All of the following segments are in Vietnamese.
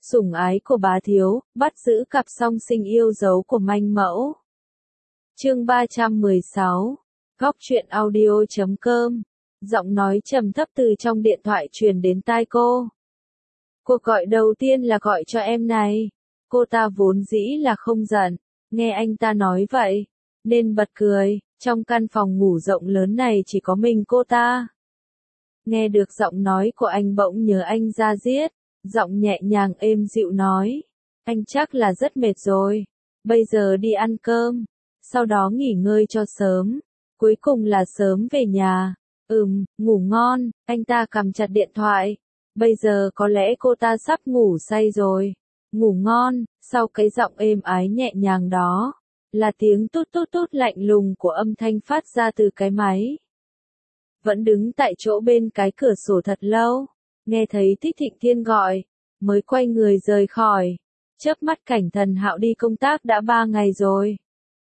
Sủng ái của bá thiếu, bắt giữ cặp song sinh yêu dấu của manh mẫu. Chương 316. Góc truyện audio.com. Giọng nói trầm thấp từ trong điện thoại truyền đến tai cô. Cuộc gọi đầu tiên là gọi cho em này. Cô ta vốn dĩ là không giận, nghe anh ta nói vậy, nên bật cười. Trong căn phòng ngủ rộng lớn này chỉ có mình cô ta. Nghe được giọng nói của anh bỗng nhớ anh ra diết, giọng nhẹ nhàng êm dịu nói. Anh chắc là rất mệt rồi, bây giờ đi ăn cơm, sau đó nghỉ ngơi cho sớm, cuối cùng là sớm về nhà. Ngủ ngon, anh ta cầm chặt điện thoại. Bây giờ có lẽ cô ta sắp ngủ say rồi. Ngủ ngon, sau cái giọng êm ái nhẹ nhàng đó, là tiếng tút tút tút lạnh lùng của âm thanh phát ra từ cái máy. Vẫn đứng tại chỗ bên cái cửa sổ thật lâu, nghe thấy Thích Thịnh Thiên gọi, mới quay người rời khỏi. Chớp mắt Cảnh Thần Hạo đi công tác đã 3 ngày rồi.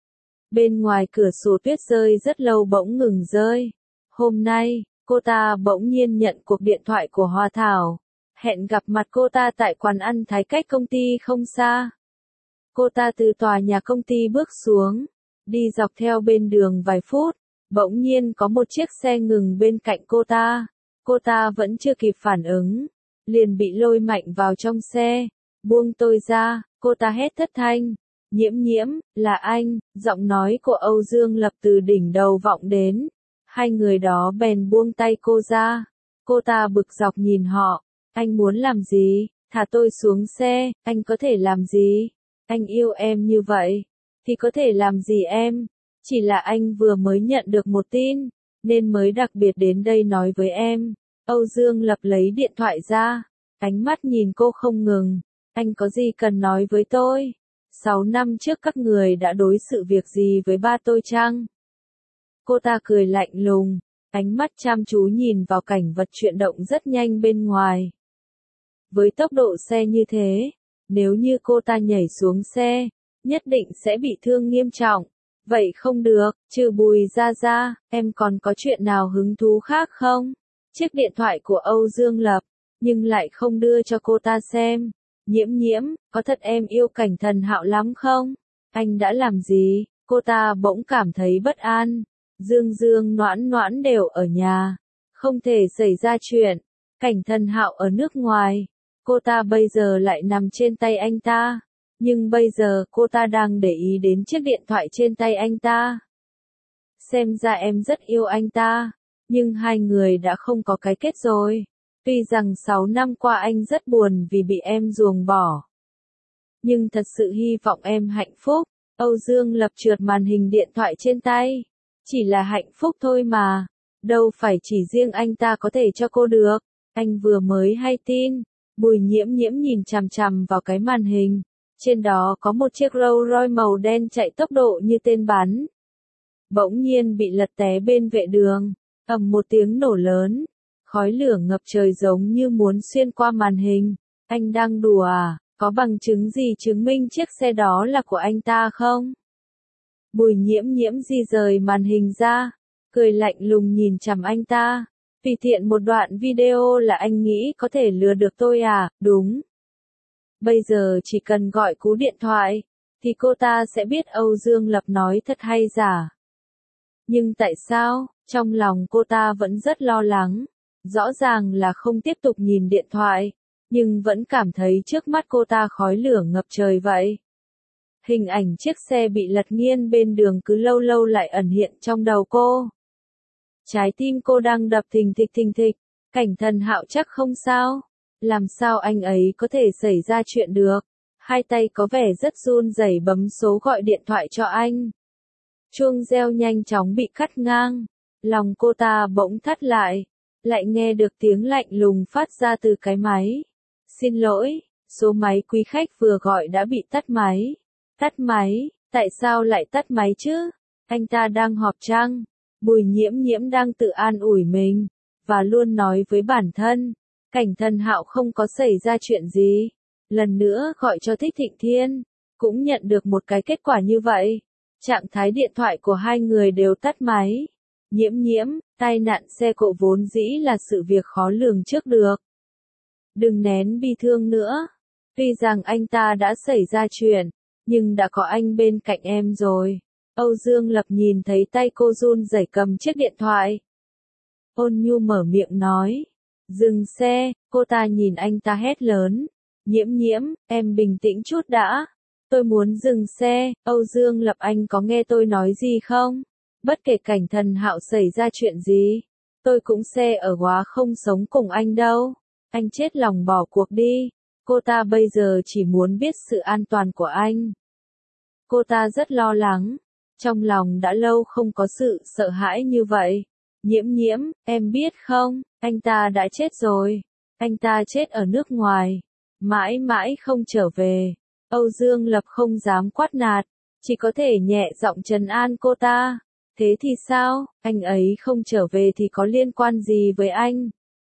Bên ngoài cửa sổ tuyết rơi rất lâu bỗng ngừng rơi. Hôm nay, cô ta bỗng nhiên nhận cuộc điện thoại của Hoa Thảo, hẹn gặp mặt cô ta tại quán ăn Thái cách công ty không xa. Cô ta từ tòa nhà công ty bước xuống, đi dọc theo bên đường vài phút, bỗng nhiên có một chiếc xe ngừng bên cạnh cô ta. Cô ta vẫn chưa kịp phản ứng, liền bị lôi mạnh vào trong xe. Buông tôi ra, cô ta hét thất thanh. Nhiễm nhiễm, là anh, giọng nói của Âu Dương Lập từ đỉnh đầu vọng đến. Hai người đó bèn buông tay cô ra. Cô ta bực dọc nhìn họ. Anh muốn làm gì? Thả tôi xuống xe, anh có thể làm gì? Anh yêu em như vậy, thì có thể làm gì em? Chỉ là anh vừa mới nhận được một tin, nên mới đặc biệt đến đây nói với em. Âu Dương Lập lấy điện thoại ra, ánh mắt nhìn cô không ngừng. Anh có gì cần nói với tôi? 6 năm trước các người đã đối xử việc gì với ba tôi chăng? Cô ta cười lạnh lùng, ánh mắt chăm chú nhìn vào cảnh vật chuyển động rất nhanh bên ngoài. Với tốc độ xe như thế, nếu như cô ta nhảy xuống xe, nhất định sẽ bị thương nghiêm trọng. Vậy không được, trừ Bùi Gia Gia, em còn có chuyện nào hứng thú khác không? Chiếc điện thoại của Âu Dương Lập, nhưng lại không đưa cho cô ta xem. Nhiễm nhiễm, có thật em yêu Cảnh Thần Hạo lắm không? Anh đã làm gì? Cô ta bỗng cảm thấy bất an. Dương Dương Noãn Noãn đều ở nhà, không thể xảy ra chuyện. Cảnh Thần Hạo ở nước ngoài, cô ta bây giờ lại nằm trên tay anh ta. Nhưng bây giờ cô ta đang để ý đến chiếc điện thoại trên tay anh ta. Xem ra em rất yêu anh ta, nhưng hai người đã không có cái kết rồi. Tuy rằng 6 năm qua anh rất buồn vì bị em ruồng bỏ, nhưng thật sự hy vọng em hạnh phúc. Âu Dương Lập trượt màn hình điện thoại trên tay. Chỉ là hạnh phúc thôi mà, đâu phải chỉ riêng anh ta có thể cho cô được. Anh vừa mới hay tin. Bùi Nhiễm Nhiễm nhìn chằm chằm vào cái màn hình. Trên đó có một chiếc Rolls Royce màu đen chạy tốc độ như tên bắn. Bỗng nhiên bị lật té bên vệ đường. Ầm một tiếng nổ lớn. Khói lửa ngập trời giống như muốn xuyên qua màn hình. Anh đang đùa à? Có bằng chứng gì chứng minh chiếc xe đó là của anh ta không? Bùi Nhiễm Nhiễm di rời màn hình ra, cười lạnh lùng nhìn chằm anh ta. Tùy tiện một đoạn video là anh nghĩ có thể lừa được tôi à? Đúng. Bây giờ chỉ cần gọi cú điện thoại, thì cô ta sẽ biết Âu Dương Lập nói thật hay giả. Nhưng tại sao, trong lòng cô ta vẫn rất lo lắng. Rõ ràng là không tiếp tục nhìn điện thoại, nhưng vẫn cảm thấy trước mắt cô ta khói lửa ngập trời vậy. Hình ảnh chiếc xe bị lật nghiêng bên đường cứ lâu lâu lại ẩn hiện trong đầu cô. Trái tim cô đang đập thình thịch thình thịch. Cảnh Thần Hạo chắc không sao? Làm sao anh ấy có thể xảy ra chuyện được? Hai tay có vẻ rất run rẩy bấm số gọi điện thoại cho anh. Chuông reo nhanh chóng bị cắt ngang. Lòng cô ta bỗng thắt lại. Lại nghe được tiếng lạnh lùng phát ra từ cái máy. Xin lỗi, số máy quý khách vừa gọi đã bị tắt máy. Tắt máy? Tại sao lại tắt máy chứ? Anh ta đang họp chăng? Bùi Nhiễm Nhiễm đang tự an ủi mình, và luôn nói với bản thân, Cảnh Thần Hạo không có xảy ra chuyện gì. Lần nữa gọi cho Thích Thịnh Thiên, cũng nhận được một cái kết quả như vậy. Trạng thái điện thoại của hai người đều tắt máy. Nhiễm nhiễm, tai nạn xe cộ vốn dĩ là sự việc khó lường trước được. Đừng nén bi thương nữa. Tuy rằng anh ta đã xảy ra chuyện, nhưng đã có anh bên cạnh em rồi. Âu Dương Lập nhìn thấy tay cô run rẩy cầm chiếc điện thoại. Ôn nhu mở miệng nói. Dừng xe, cô ta nhìn anh ta hét lớn. Nhiễm nhiễm, em bình tĩnh chút đã. Tôi muốn dừng xe, Âu Dương Lập anh có nghe tôi nói gì không? Bất kể Cảnh Thần Hạo xảy ra chuyện gì, tôi cũng sẽ ở góa không sống cùng anh đâu. Anh chết lòng bỏ cuộc đi. Cô ta bây giờ chỉ muốn biết sự an toàn của anh. Cô ta rất lo lắng. Trong lòng đã lâu không có sự sợ hãi như vậy. Nhiễm nhiễm, em biết không, anh ta đã chết rồi. Anh ta chết ở nước ngoài. Mãi mãi không trở về. Âu Dương Lập không dám quát nạt. Chỉ có thể nhẹ giọng trấn an cô ta. Thế thì sao, anh ấy không trở về thì có liên quan gì với anh?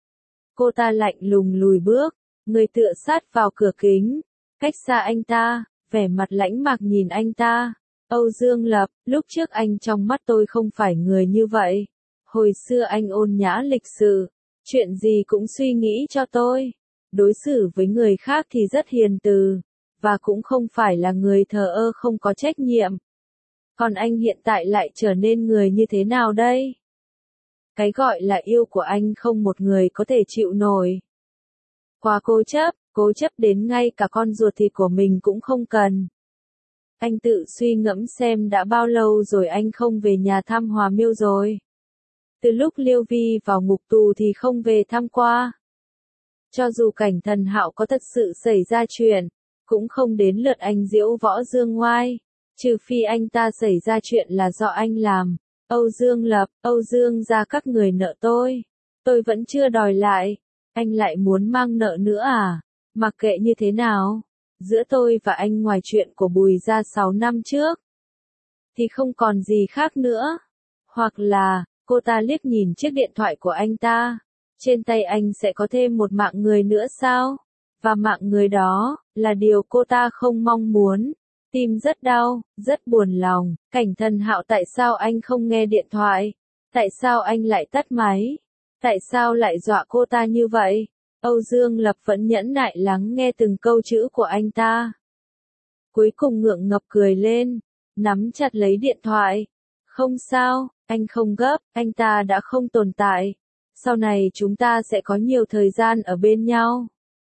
Cô ta lạnh lùng lùi bước. Người tựa sát vào cửa kính. Cách xa anh ta, vẻ mặt lãnh mạc nhìn anh ta. Âu Dương Lập, lúc trước anh trong mắt tôi không phải người như vậy. Hồi xưa anh ôn nhã lịch sự, chuyện gì cũng suy nghĩ cho tôi. Đối xử với người khác thì rất hiền từ, và cũng không phải là người thờ ơ không có trách nhiệm. Còn anh hiện tại lại trở nên người như thế nào đây? Cái gọi là yêu của anh không một người có thể chịu nổi. Quá cố chấp đến ngay cả con ruột thịt của mình cũng không cần. Anh tự suy ngẫm xem đã bao lâu rồi anh không về nhà thăm Hòa Miêu rồi. Từ lúc Liêu Vi vào ngục tù thì không về thăm qua. Cho dù Cảnh Thần Hạo có thật sự xảy ra chuyện, cũng không đến lượt anh diễu võ dương ngoai. Trừ phi anh ta xảy ra chuyện là do anh làm. Âu Dương Lập, Âu Dương gia các người nợ tôi vẫn chưa đòi lại. Anh lại muốn mang nợ nữa à? Mặc kệ như thế nào, giữa tôi và anh ngoài chuyện của Bùi gia 6 năm trước, thì không còn gì khác nữa. Hoặc là, cô ta liếc nhìn chiếc điện thoại của anh ta. Trên tay anh sẽ có thêm một mạng người nữa sao? Và mạng người đó, là điều cô ta không mong muốn. Tim rất đau, rất buồn lòng. Cảnh Thần Hạo, tại sao anh không nghe điện thoại? Tại sao anh lại tắt máy? Tại sao lại dọa cô ta như vậy? Âu Dương Lập vẫn nhẫn nại lắng nghe từng câu chữ của anh ta. Cuối cùng ngượng ngập cười lên, nắm chặt lấy điện thoại. Không sao, anh không gấp, anh ta đã không tồn tại. Sau này chúng ta sẽ có nhiều thời gian ở bên nhau.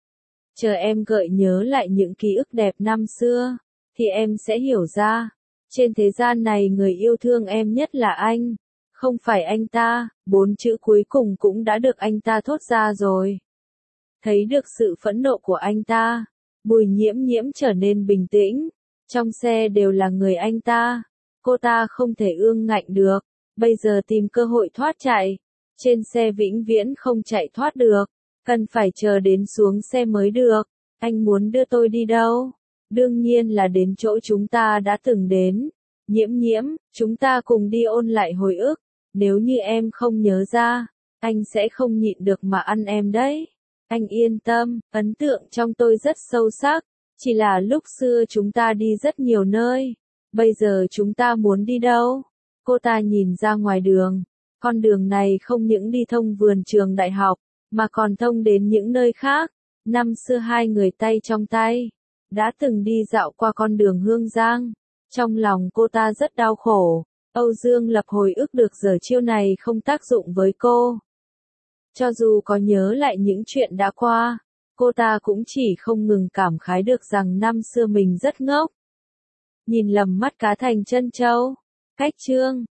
Chờ em gợi nhớ lại những ký ức đẹp năm xưa, thì em sẽ hiểu ra. Trên thế gian này người yêu thương em nhất là anh, không phải anh ta. 4 chữ cuối cùng cũng đã được anh ta thốt ra rồi. Thấy được sự phẫn nộ của anh ta, Bùi Nhiễm Nhiễm trở nên bình tĩnh. Trong xe đều là người anh ta. Cô ta không thể ương ngạnh được. Bây giờ tìm cơ hội thoát chạy. Trên xe vĩnh viễn không chạy thoát được. Cần phải chờ đến xuống xe mới được. Anh muốn đưa tôi đi đâu? Đương nhiên là đến chỗ chúng ta đã từng đến. Nhiễm Nhiễm, chúng ta cùng đi ôn lại hồi ức. Nếu như em không nhớ ra, anh sẽ không nhịn được mà ăn em đấy. Anh yên tâm, ấn tượng trong tôi rất sâu sắc. Chỉ là lúc xưa chúng ta đi rất nhiều nơi. Bây giờ chúng ta muốn đi đâu? Cô ta nhìn ra ngoài đường. Con đường này không những đi thông vườn trường đại học, mà còn thông đến những nơi khác. Năm xưa hai người tay trong tay, đã từng đi dạo qua con đường Hương Giang. Trong lòng cô ta rất đau khổ. Âu Dương Lập hồi ức được giờ chiêu này không tác dụng với cô. Cho dù có nhớ lại những chuyện đã qua, cô ta cũng chỉ không ngừng cảm khái được rằng năm xưa mình rất ngốc. Nhìn lầm mắt cá thành chân trâu. Cách chương